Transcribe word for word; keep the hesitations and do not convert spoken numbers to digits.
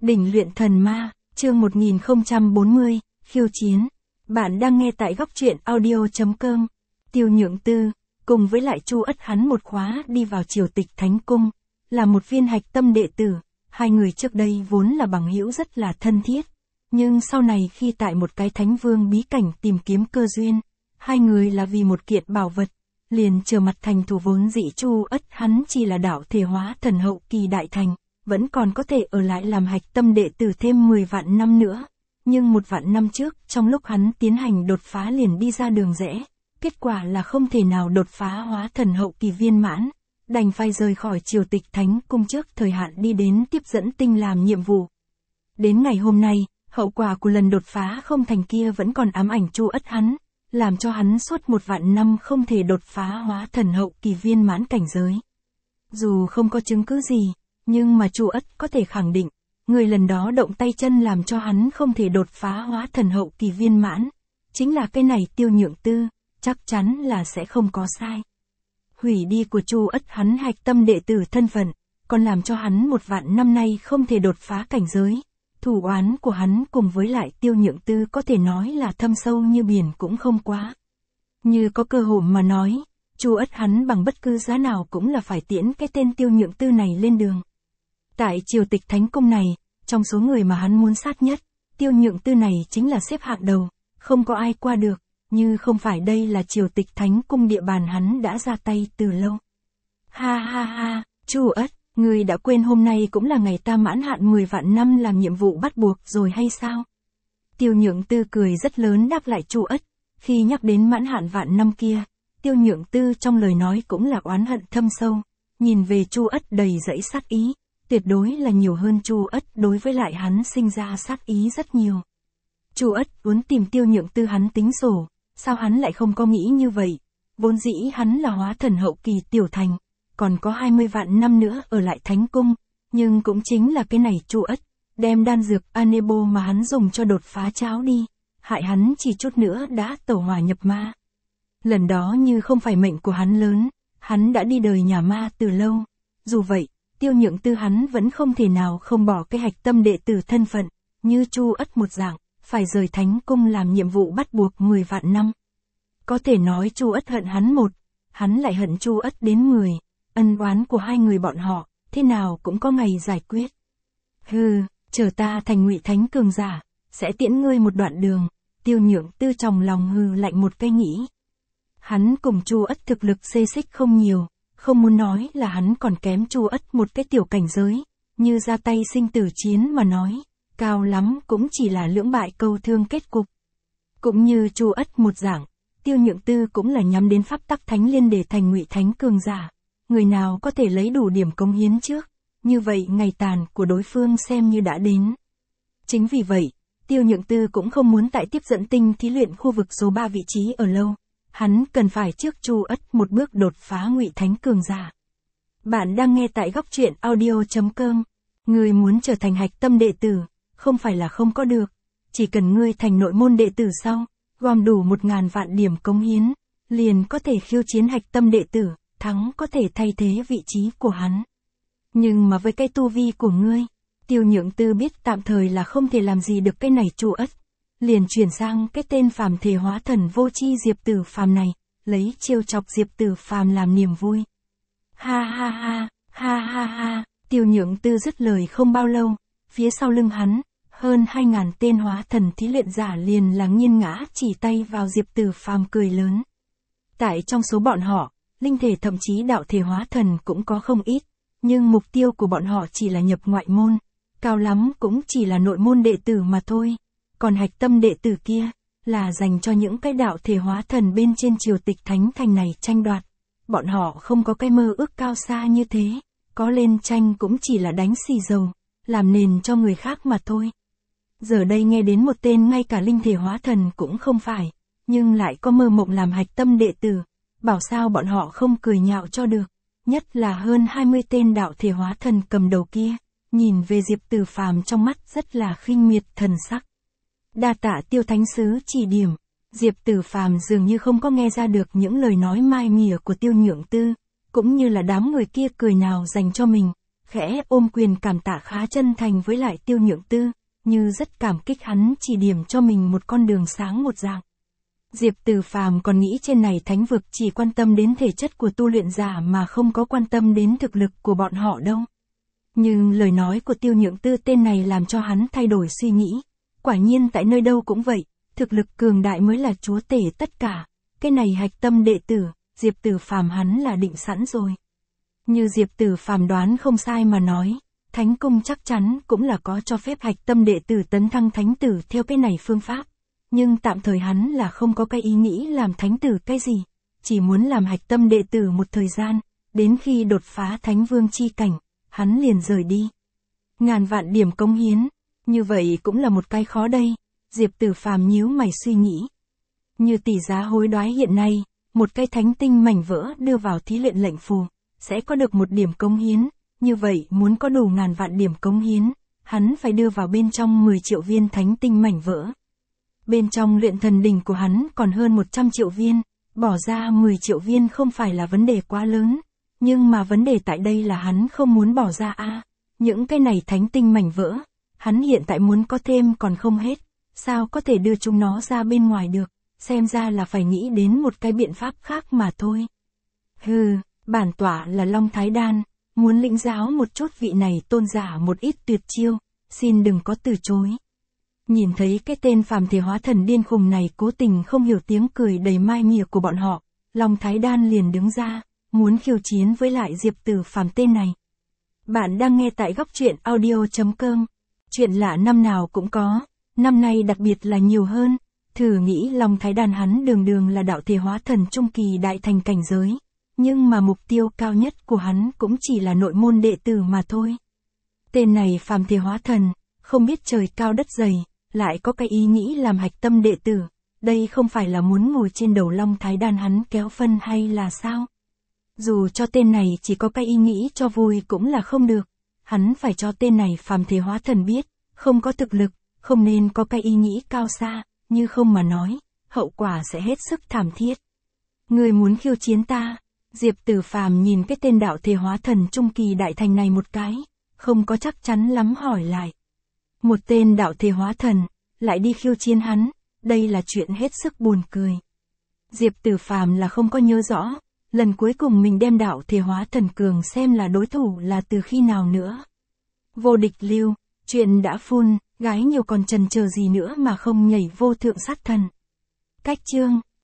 Đỉnh luyện thần ma, chương một nghìn không trăm bốn mươi, khiêu chiến. Bạn đang nghe tại góc truyện audio chấm com. Tiêu Nhượng Tư, cùng với lại Chu Ất hắn một khóa đi vào Triều Tịch Thánh Cung, là một viên hạch tâm đệ tử, hai người trước đây vốn là bằng hữu rất là thân thiết. Nhưng sau này khi tại một cái thánh vương bí cảnh tìm kiếm cơ duyên, hai người là vì một kiện bảo vật, liền trở mặt thành thù. Vốn dĩ Chu Ất hắn chỉ là đạo thể hóa thần hậu kỳ đại thành, vẫn còn có thể ở lại làm hạch tâm đệ tử thêm mười vạn năm nữa. Nhưng một vạn năm trước, trong lúc hắn tiến hành đột phá liền đi ra đường rẽ, kết quả là không thể nào đột phá hóa thần hậu kỳ viên mãn, đành phải rời khỏi Triều Tịch Thánh Cung trước thời hạn đi đến tiếp dẫn tinh làm nhiệm vụ. Đến ngày hôm nay, hậu quả của lần đột phá không thành kia vẫn còn ám ảnh Chu Ất hắn, làm cho hắn suốt một vạn năm không thể đột phá hóa thần hậu kỳ viên mãn cảnh giới. Dù không có chứng cứ gì, nhưng mà Chu Ất có thể khẳng định, người lần đó động tay chân làm cho hắn không thể đột phá hóa thần hậu kỳ viên mãn, chính là cái này Tiêu Nhượng Tư, chắc chắn là sẽ không có sai. Hủy đi của Chu Ất hắn hạch tâm đệ tử thân phận, còn làm cho hắn một vạn năm nay không thể đột phá cảnh giới. Thủ oán của hắn cùng với lại Tiêu Nhượng Tư có thể nói là thâm sâu như biển cũng không quá. Như có cơ hội mà nói, Chu Ất hắn bằng bất cứ giá nào cũng là phải tiễn cái tên Tiêu Nhượng Tư này lên đường. Tại Triều Tịch Thánh Cung này, trong số người mà hắn muốn sát nhất, Tiêu Nhượng Tư này chính là xếp hạng đầu, không có ai qua được, như không phải đây là Triều Tịch Thánh Cung địa bàn hắn đã ra tay từ lâu. Ha ha ha, Chu Ất, ngươi đã quên hôm nay cũng là ngày ta mãn hạn mười vạn năm làm nhiệm vụ bắt buộc rồi hay sao? Tiêu Nhượng Tư cười rất lớn đáp lại Chu Ất, khi nhắc đến mãn hạn vạn năm kia, Tiêu Nhượng Tư trong lời nói cũng là oán hận thâm sâu, nhìn về Chu Ất đầy dẫy sát ý, tuyệt đối là nhiều hơn Chu Ất đối với lại hắn sinh ra sát ý rất nhiều. Chu Ất muốn tìm Tiêu Nhượng Tư hắn tính sổ, sao hắn lại không có nghĩ như vậy? Vốn dĩ hắn là hóa thần hậu kỳ tiểu thành, còn có hai mươi vạn năm nữa ở lại Thánh Cung, nhưng cũng chính là cái này Chu Ất, đem đan dược Anebo mà hắn dùng cho đột phá cháo đi, hại hắn chỉ chút nữa đã tẩu hỏa nhập ma. Lần đó như không phải mệnh của hắn lớn, hắn đã đi đời nhà ma từ lâu. Dù vậy, Tiêu Nhượng Tư hắn vẫn không thể nào không bỏ cái hạch tâm đệ tử thân phận, như Chu Ất một dạng, phải rời Thánh Cung làm nhiệm vụ bắt buộc mười vạn năm. Có thể nói Chu Ất hận hắn một, hắn lại hận Chu Ất đến mười. Ân oán của hai người bọn họ, thế nào cũng có ngày giải quyết. Hừ, chờ ta thành Ngụy Thánh cường giả, sẽ tiễn ngươi một đoạn đường. Tiêu Nhượng Tư trong lòng hừ lạnh một cái nghĩ. Hắn cùng Chu Ất thực lực xê xích không nhiều, không muốn nói là hắn còn kém Chu Ất một cái tiểu cảnh giới, như ra tay sinh tử chiến mà nói, cao lắm cũng chỉ là lưỡng bại câu thương kết cục. Cũng như Chu Ất một dạng, Tiêu Nhượng Tư cũng là nhắm đến pháp tắc thánh liên để thành Ngụy Thánh cường giả. Người nào có thể lấy đủ điểm cống hiến trước, như vậy ngày tàn của đối phương xem như đã đến. Chính vì vậy, Tiêu Nhượng Tư cũng không muốn tại tiếp dẫn tinh thí luyện khu vực số ba vị trí ở lâu. Hắn cần phải trước Chu Ất một bước đột phá Ngụy Thánh cường giả. Bạn đang nghe tại góc truyện audio chấm com. Ngươi muốn trở thành hạch tâm đệ tử, không phải là không có được. Chỉ cần ngươi thành nội môn đệ tử sau, gom đủ một ngàn vạn điểm cống hiến, liền có thể khiêu chiến hạch tâm đệ tử. Thắng có thể thay thế vị trí của hắn. Nhưng mà với cái tu vi của ngươi, Tiêu Nhượng Tư biết tạm thời là không thể làm gì được cái này Chu Ất, liền chuyển sang cái tên phàm thể hóa thần vô chi Diệp Tử Phàm này, lấy trêu chọc Diệp Tử Phàm làm niềm vui. Ha ha ha, ha ha ha, Tiêu Nhượng Tư dứt lời không bao lâu, phía sau lưng hắn, hơn hai ngàn tên hóa thần thí luyện giả liền lắng nhiên ngã chỉ tay vào Diệp Tử Phàm cười lớn. Tại trong số bọn họ, linh thể thậm chí đạo thể hóa thần cũng có không ít, nhưng mục tiêu của bọn họ chỉ là nhập ngoại môn, cao lắm cũng chỉ là nội môn đệ tử mà thôi, còn hạch tâm đệ tử kia, là dành cho những cái đạo thể hóa thần bên trên Triều Tịch Thánh Thành này tranh đoạt, bọn họ không có cái mơ ước cao xa như thế, có lên tranh cũng chỉ là đánh xì dầu, làm nền cho người khác mà thôi. Giờ đây nghe đến một tên ngay cả linh thể hóa thần cũng không phải, nhưng lại có mơ mộng làm hạch tâm đệ tử. Bảo sao bọn họ không cười nhạo cho được, nhất là hơn hai mươi tên đạo thể hóa thần cầm đầu kia, nhìn về Diệp Tử Phàm trong mắt rất là khinh miệt thần sắc. Đa tạ Tiêu Thánh Sứ chỉ điểm, Diệp Tử Phàm dường như không có nghe ra được những lời nói mai mỉa của Tiêu Nhượng Tư, cũng như là đám người kia cười nào dành cho mình, khẽ ôm quyền cảm tạ khá chân thành với lại Tiêu Nhượng Tư, như rất cảm kích hắn chỉ điểm cho mình một con đường sáng một dạng. Diệp Tử Phàm còn nghĩ trên này thánh vực chỉ quan tâm đến thể chất của tu luyện giả mà không có quan tâm đến thực lực của bọn họ đâu. Nhưng lời nói của Tiêu Nhượng Tư tên này làm cho hắn thay đổi suy nghĩ. Quả nhiên tại nơi đâu cũng vậy, thực lực cường đại mới là chúa tể tất cả. Cái này hạch tâm đệ tử, Diệp Tử Phàm hắn là định sẵn rồi. Như Diệp Tử Phàm đoán không sai mà nói, Thánh Cung chắc chắn cũng là có cho phép hạch tâm đệ tử tấn thăng thánh tử theo cái này phương pháp. Nhưng tạm thời hắn là không có cái ý nghĩ làm thánh tử cái gì, chỉ muốn làm hạch tâm đệ tử một thời gian, đến khi đột phá thánh vương chi cảnh, hắn liền rời đi. Ngàn vạn điểm cống hiến, như vậy cũng là một cái khó đây, Diệp Tử Phàm nhíu mày suy nghĩ. Như tỷ giá hối đoái hiện nay, một cái thánh tinh mảnh vỡ đưa vào thí luyện lệnh phù, sẽ có được một điểm cống hiến, như vậy muốn có đủ ngàn vạn điểm cống hiến, hắn phải đưa vào bên trong mười triệu viên thánh tinh mảnh vỡ. Bên trong luyện thần đỉnh của hắn còn hơn một trăm triệu viên, bỏ ra mười triệu viên không phải là vấn đề quá lớn, nhưng mà vấn đề tại đây là hắn không muốn bỏ ra a. À, những cái này thánh tinh mảnh vỡ, hắn hiện tại muốn có thêm còn không hết, sao có thể đưa chúng nó ra bên ngoài được, xem ra là phải nghĩ đến một cái biện pháp khác mà thôi. Hừ, bản tọa là Long Thái Đan, muốn lĩnh giáo một chút vị này tôn giả một ít tuyệt chiêu, xin đừng có từ chối. Nhìn thấy cái tên phàm thể hóa thần điên khùng này cố tình không hiểu tiếng cười đầy mai mỉa của bọn họ, Long Thái Đan liền đứng ra, muốn khiêu chiến với lại Diệp Tử Phàm tên này. Bạn đang nghe tại góc truyện audio chấm com. Chuyện lạ năm nào cũng có, năm nay đặc biệt là nhiều hơn. Thử nghĩ Long Thái Đan hắn đường đường là đạo thể hóa thần trung kỳ đại thành cảnh giới, nhưng mà mục tiêu cao nhất của hắn cũng chỉ là nội môn đệ tử mà thôi. Tên này phàm thể hóa thần, không biết trời cao đất dày, lại có cái ý nghĩ làm hạch tâm đệ tử, đây không phải là muốn ngồi trên đầu Long Thái Đan hắn kéo phân hay là sao? Dù cho tên này chỉ có cái ý nghĩ cho vui cũng là không được, hắn phải cho tên này phàm thể hóa thần biết, không có thực lực, không nên có cái ý nghĩ cao xa, như không mà nói, hậu quả sẽ hết sức thảm thiết. Người muốn khiêu chiến ta? Diệp Tử Phàm nhìn cái tên đạo thể hóa thần trung kỳ đại thành này một cái, không có chắc chắn lắm hỏi lại. Một tên đạo thể hóa thần, lại đi khiêu chiến hắn, đây là chuyện hết sức buồn cười. Diệp Tử Phàm là không có nhớ rõ, lần cuối cùng mình đem đạo thể hóa thần cường xem là đối thủ là từ khi nào nữa. Vô địch lưu, chuyện đã phun, gái nhiều còn chần chờ gì nữa mà không nhảy vô thượng sát thần. Cách chương